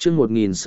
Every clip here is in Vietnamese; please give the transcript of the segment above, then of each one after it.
chương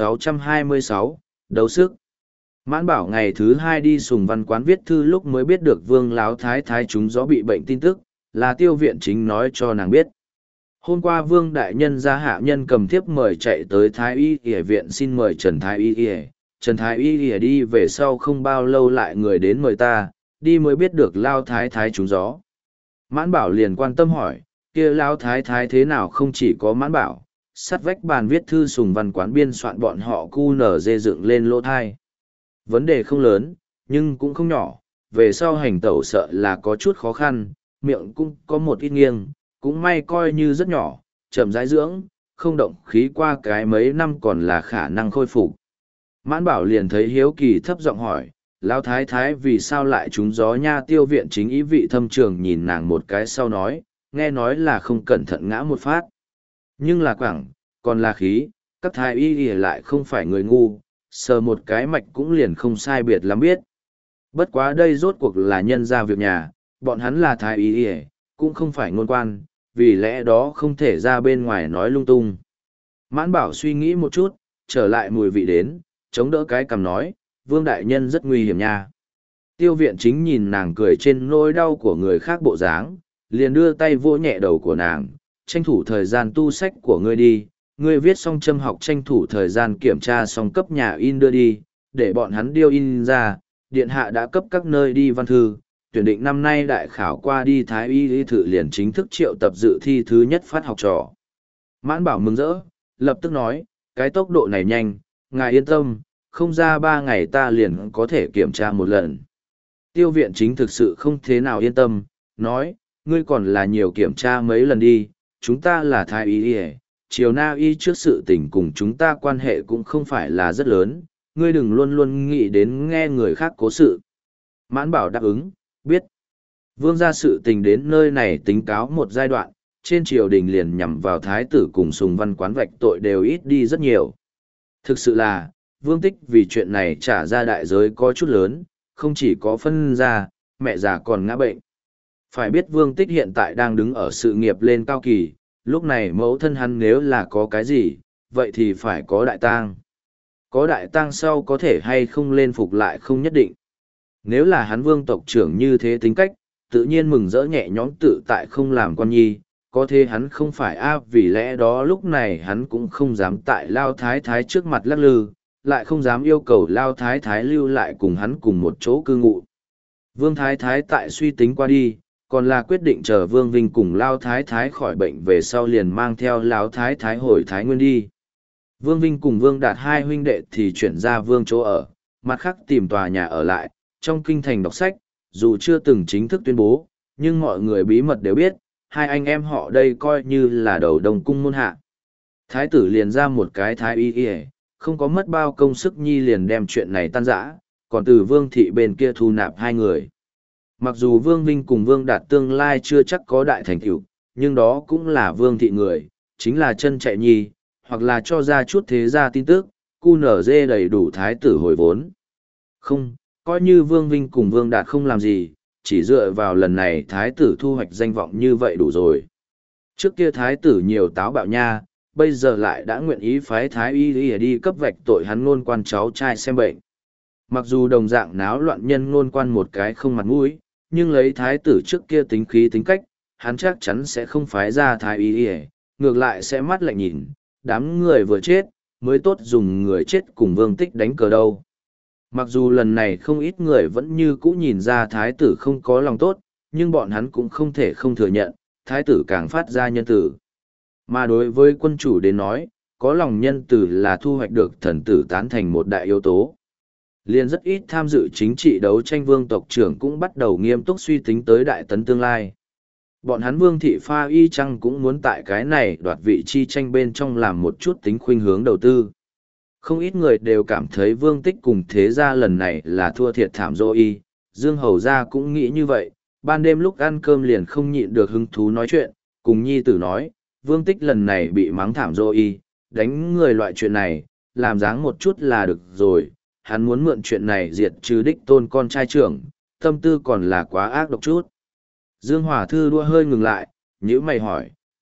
1626, đấu sức. Mãn Bảo ngày thứ hai đi Sùng Văn quán viết thư lúc mới biết được Vương Láo Thái Thái trúng gió bị bệnh tin tức, là Tiêu Viện Chính nói cho nàng biết. Hôm qua Vương Đại Nhân ra hạ nhân cầm thiếp mời chạy tới Thái Y Y viện xin mời Trần Thái Y Y. Trần Thái Y Y đi về sau không bao lâu lại người đến mời ta, đi mới biết được Lao Thái Thái trúng gió. Mãn Bảo liền quan tâm hỏi, kia Lao Thái Thái thế nào không chỉ có Mãn Bảo, sắt vách bàn viết thư Sùng Văn quán biên soạn bọn họ cu nở dê dựng lên lỗ thai. Vấn đề không lớn, nhưng cũng không nhỏ, về sau hành tẩu sợ là có chút khó khăn, miệng cũng có một ít nghiêng, cũng may coi như rất nhỏ, chậm rãi dưỡng, không động khí qua cái mấy năm còn là khả năng khôi phục. Mãn Bảo liền thấy hiếu kỳ thấp giọng hỏi, Lão Thái Thái vì sao lại trúng gió nha? Tiêu Viện Chính ý vị thâm trường nhìn nàng một cái sau nói, nghe nói là không cẩn thận ngã một phát. Nhưng là quảng, còn là khí, các thái y lại không phải người ngu, sờ một cái mạch cũng liền không sai biệt lắm biết. Bất quá đây rốt cuộc là nhân ra việc nhà, bọn hắn là thái y cũng không phải ngôn quan, vì lẽ đó không thể ra bên ngoài nói lung tung. Mãn Bảo suy nghĩ một chút, trở lại mùi vị đến, chống đỡ cái cằm nói, Vương Đại Nhân rất nguy hiểm nha. Tiêu Viện Chính nhìn nàng cười trên nỗi đau của người khác bộ dáng, liền đưa tay vỗ nhẹ đầu của nàng, tranh thủ thời gian tu sách của ngươi đi, ngươi viết xong châm học tranh thủ thời gian kiểm tra xong cấp nhà in đưa đi, để bọn hắn điêu in ra, điện hạ đã cấp các nơi đi văn thư, tuyển định năm nay đại khảo qua đi Thái Y y thự liền chính thức triệu tập dự thi thứ nhất phát học trò. Mãn Bảo mừng rỡ, lập tức nói, cái tốc độ này nhanh, ngài yên tâm, không ra 3 ngày ta liền có thể kiểm tra một lần. Tiêu Viện Chính thực sự không thế nào yên tâm, nói, ngươi còn là nhiều kiểm tra mấy lần đi, chúng ta là Thái Y y, chiều na y trước sự tình cùng chúng ta quan hệ cũng không phải là rất lớn, ngươi đừng luôn luôn nghĩ đến nghe người khác cố sự. Mãn Bảo đáp ứng, biết. Vương gia sự tình đến nơi này tính cáo một giai đoạn, trên triều đình liền nhằm vào thái tử cùng Sùng Văn quán vạch tội đều ít đi rất nhiều. Thực sự là, Vương Tích vì chuyện này trả ra đại giới có chút lớn, không chỉ có phân ra, mẹ già còn ngã bệnh. Phải biết Vương Tích hiện tại đang đứng ở sự nghiệp lên cao kỳ, lúc này mẫu thân hắn nếu là có cái gì, vậy thì phải có đại tang. Có đại tang sau có thể hay không lên phục lại không nhất định. Nếu là hắn Vương tộc trưởng như thế tính cách, tự nhiên mừng rỡ nhẹ nhõm tự tại không làm con nhi, có thế hắn không phải vì lẽ đó lúc này hắn cũng không dám tại Lao Thái Thái trước mặt lắc lư, lại không dám yêu cầu Lao Thái Thái lưu lại cùng hắn cùng một chỗ cư ngụ. Vương Thái Thái tại suy tính qua đi, còn là quyết định chờ Vương Vinh cùng Lao Thái Thái khỏi bệnh về sau liền mang theo Lao Thái Thái hồi Thái Nguyên đi. Vương Vinh cùng Vương Đạt hai huynh đệ thì chuyển ra Vương chỗ ở, mặt khác tìm tòa nhà ở lại, trong kinh thành đọc sách, dù chưa từng chính thức tuyên bố, nhưng mọi người bí mật đều biết, hai anh em họ đây coi như là đầu đồng cung môn hạ. Thái tử liền ra một cái thái y không có mất bao công sức nhi liền đem chuyện này tan rã, còn từ Vương thị bên kia thu nạp hai người. Mặc dù Vương Vinh cùng Vương Đạt tương lai chưa chắc có đại thành tựu, nhưng đó cũng là Vương thị người, chính là chân chạy nhi, hoặc là cho ra chút thế gia tin tức, cu nở dê đầy đủ thái tử hồi vốn. Không, coi như Vương Vinh cùng Vương Đạt không làm gì, chỉ dựa vào lần này thái tử thu hoạch danh vọng như vậy đủ rồi. Trước kia thái tử nhiều táo bạo nha, bây giờ lại đã nguyện ý phái thái y đi cấp vạch tội hắn ngôn quan cháu trai xem bệnh. Mặc dù đồng dạng náo loạn nhân ngôn quan một cái không mặt mũi, nhưng lấy thái tử trước kia tính khí tính cách, hắn chắc chắn sẽ không phái ra thái y, ngược lại sẽ mắt lạnh nhìn, đám người vừa chết, mới tốt dùng người chết cùng Vương Tích đánh cờ đâu. Mặc dù lần này không ít người vẫn như cũ nhìn ra thái tử không có lòng tốt, nhưng bọn hắn cũng không thể không thừa nhận, thái tử càng phát ra nhân tử. Mà đối với quân chủ đến nói, có lòng nhân tử là thu hoạch được thần tử tán thành một đại yếu tố. Liền rất ít tham dự chính trị đấu tranh Vương tộc trưởng cũng bắt đầu nghiêm túc suy tính tới đại tấn tương lai. Bọn hắn Vương thị pha y chăng cũng muốn tại cái này đoạt vị chi tranh bên trong làm một chút tính khuynh hướng đầu tư. Không ít người đều cảm thấy Vương Tích cùng thế gia lần này là thua thiệt thảm dô y, Dương Hầu gia cũng nghĩ như vậy, ban đêm lúc ăn cơm liền không nhịn được hứng thú nói chuyện, cùng nhi tử nói, Vương Tích lần này bị mắng thảm dô y, đánh người loại chuyện này, làm dáng một chút là được rồi, hắn muốn mượn chuyện này diệt trừ đích tôn con trai trưởng, tâm tư còn là quá ác độc chút. Dương Hòa Thư đua hơi ngừng lại, nhữ mày hỏi,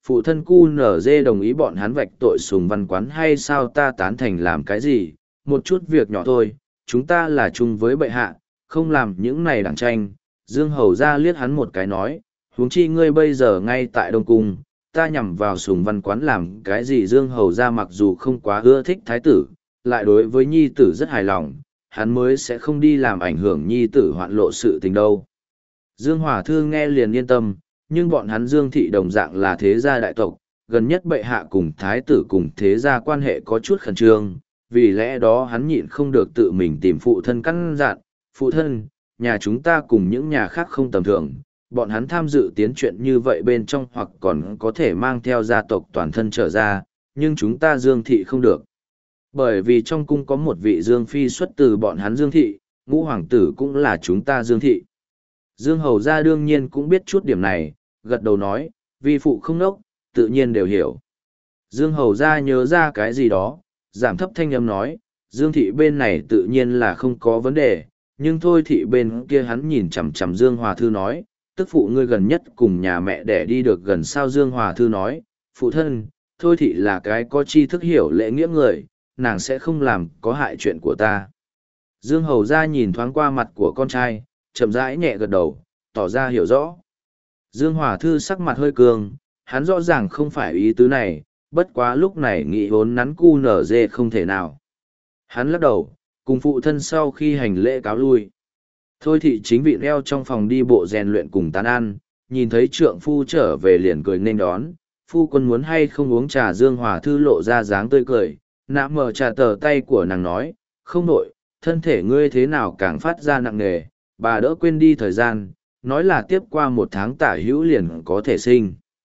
Phụ thân cu nở dê đồng ý bọn hắn vạch tội Sùng Văn Quán hay sao ta tán thành làm cái gì, một chút việc nhỏ thôi, chúng ta là chung với bệ hạ, không làm những này đảng tranh. Dương Hầu ra liếc hắn một cái nói, huống chi ngươi bây giờ ngay tại Đông Cung, ta nhằm vào Sùng Văn Quán làm cái gì. Dương Hầu ra mặc dù không quá ưa thích thái tử, lại đối với nhi tử rất hài lòng, hắn mới sẽ không đi làm ảnh hưởng nhi tử hoạn lộ sự tình đâu. Dương Hòa Thư nghe liền yên tâm, nhưng bọn hắn Dương thị đồng dạng là thế gia đại tộc, gần nhất bệ hạ cùng thái tử cùng thế gia quan hệ có chút khẩn trương, vì lẽ đó hắn nhịn không được tự mình tìm phụ thân căn dặn, phụ thân, nhà chúng ta cùng những nhà khác không tầm thường, bọn hắn tham dự tiến chuyện như vậy bên trong hoặc còn có thể mang theo gia tộc toàn thân trở ra, nhưng chúng ta Dương thị không được. Bởi vì trong cung có một vị Dương phi xuất từ bọn hắn Dương thị, ngũ hoàng tử cũng là chúng ta Dương thị. Dương Hầu ra đương nhiên cũng biết chút điểm này, gật đầu nói, vi phụ không nốc, tự nhiên đều hiểu. Dương Hầu ra nhớ ra cái gì đó, giảm thấp thanh âm nói, Dương thị bên này tự nhiên là không có vấn đề, nhưng thôi thị bên kia hắn nhìn chằm chằm Dương Hòa Thư nói, tức phụ ngươi gần nhất cùng nhà mẹ để đi được gần sao. Dương Hòa Thư nói, phụ thân, thôi thị là cái có tri thức hiểu lễ nghĩa người, nàng sẽ không làm có hại chuyện của ta. Dương Hầu ra nhìn thoáng qua mặt của con trai, chậm rãi nhẹ gật đầu, tỏ ra hiểu rõ. Dương Hòa Thư sắc mặt hơi cường, hắn rõ ràng không phải ý tứ này, bất quá lúc này nghĩ vốn nắn cu nở dê không thể nào. Hắn lắc đầu, cùng phụ thân sau khi hành lễ cáo lui. Thôi thị chính vị leo trong phòng đi bộ rèn luyện cùng tán ăn, nhìn thấy trượng phu trở về liền cười nên đón, phu quân muốn hay không uống trà. Dương Hòa Thư lộ ra dáng tươi cười, nã mở trà tờ tay của nàng nói, không nổi, thân thể ngươi thế nào càng phát ra nặng nề, bà đỡ quên đi thời gian, nói là tiếp qua 1 tháng tả hữu liền có thể sinh.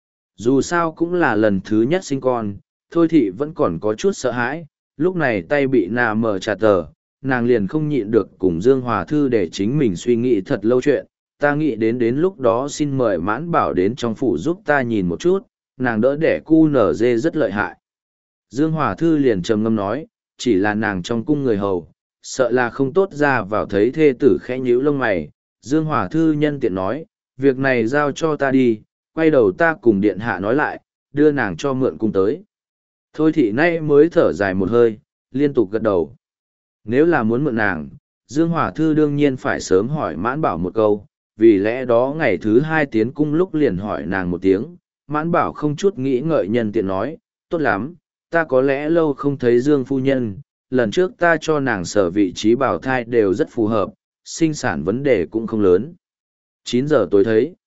Dù sao cũng là lần thứ nhất sinh con, thôi thị vẫn còn có chút sợ hãi, lúc này tay bị nà mở trà tờ, nàng liền không nhịn được cùng Dương Hòa Thư để chính mình suy nghĩ thật lâu chuyện, ta nghĩ đến lúc đó xin mời Mãn Bảo đến trong phủ giúp ta nhìn một chút, nàng đỡ đẻ cu nở dê rất lợi hại. Dương Hòa Thư liền trầm ngâm nói, chỉ là nàng trong cung người hầu, sợ là không tốt ra vào thấy thê tử khẽ nhíu lông mày. Dương Hòa Thư nhân tiện nói, việc này giao cho ta đi, quay đầu ta cùng điện hạ nói lại, đưa nàng cho mượn cung tới. Thôi thị nay mới thở dài một hơi, liên tục gật đầu. Nếu là muốn mượn nàng, Dương Hòa Thư đương nhiên phải sớm hỏi Mãn Bảo một câu, vì lẽ đó ngày thứ 2 tiến cung lúc liền hỏi nàng một tiếng. Mãn Bảo không chút nghĩ ngợi nhân tiện nói, tốt lắm, ta có lẽ lâu không thấy Dương phu nhân, lần trước ta cho nàng sở vị trí bào thai đều rất phù hợp, sinh sản vấn đề cũng không lớn. 9 giờ tối thấy.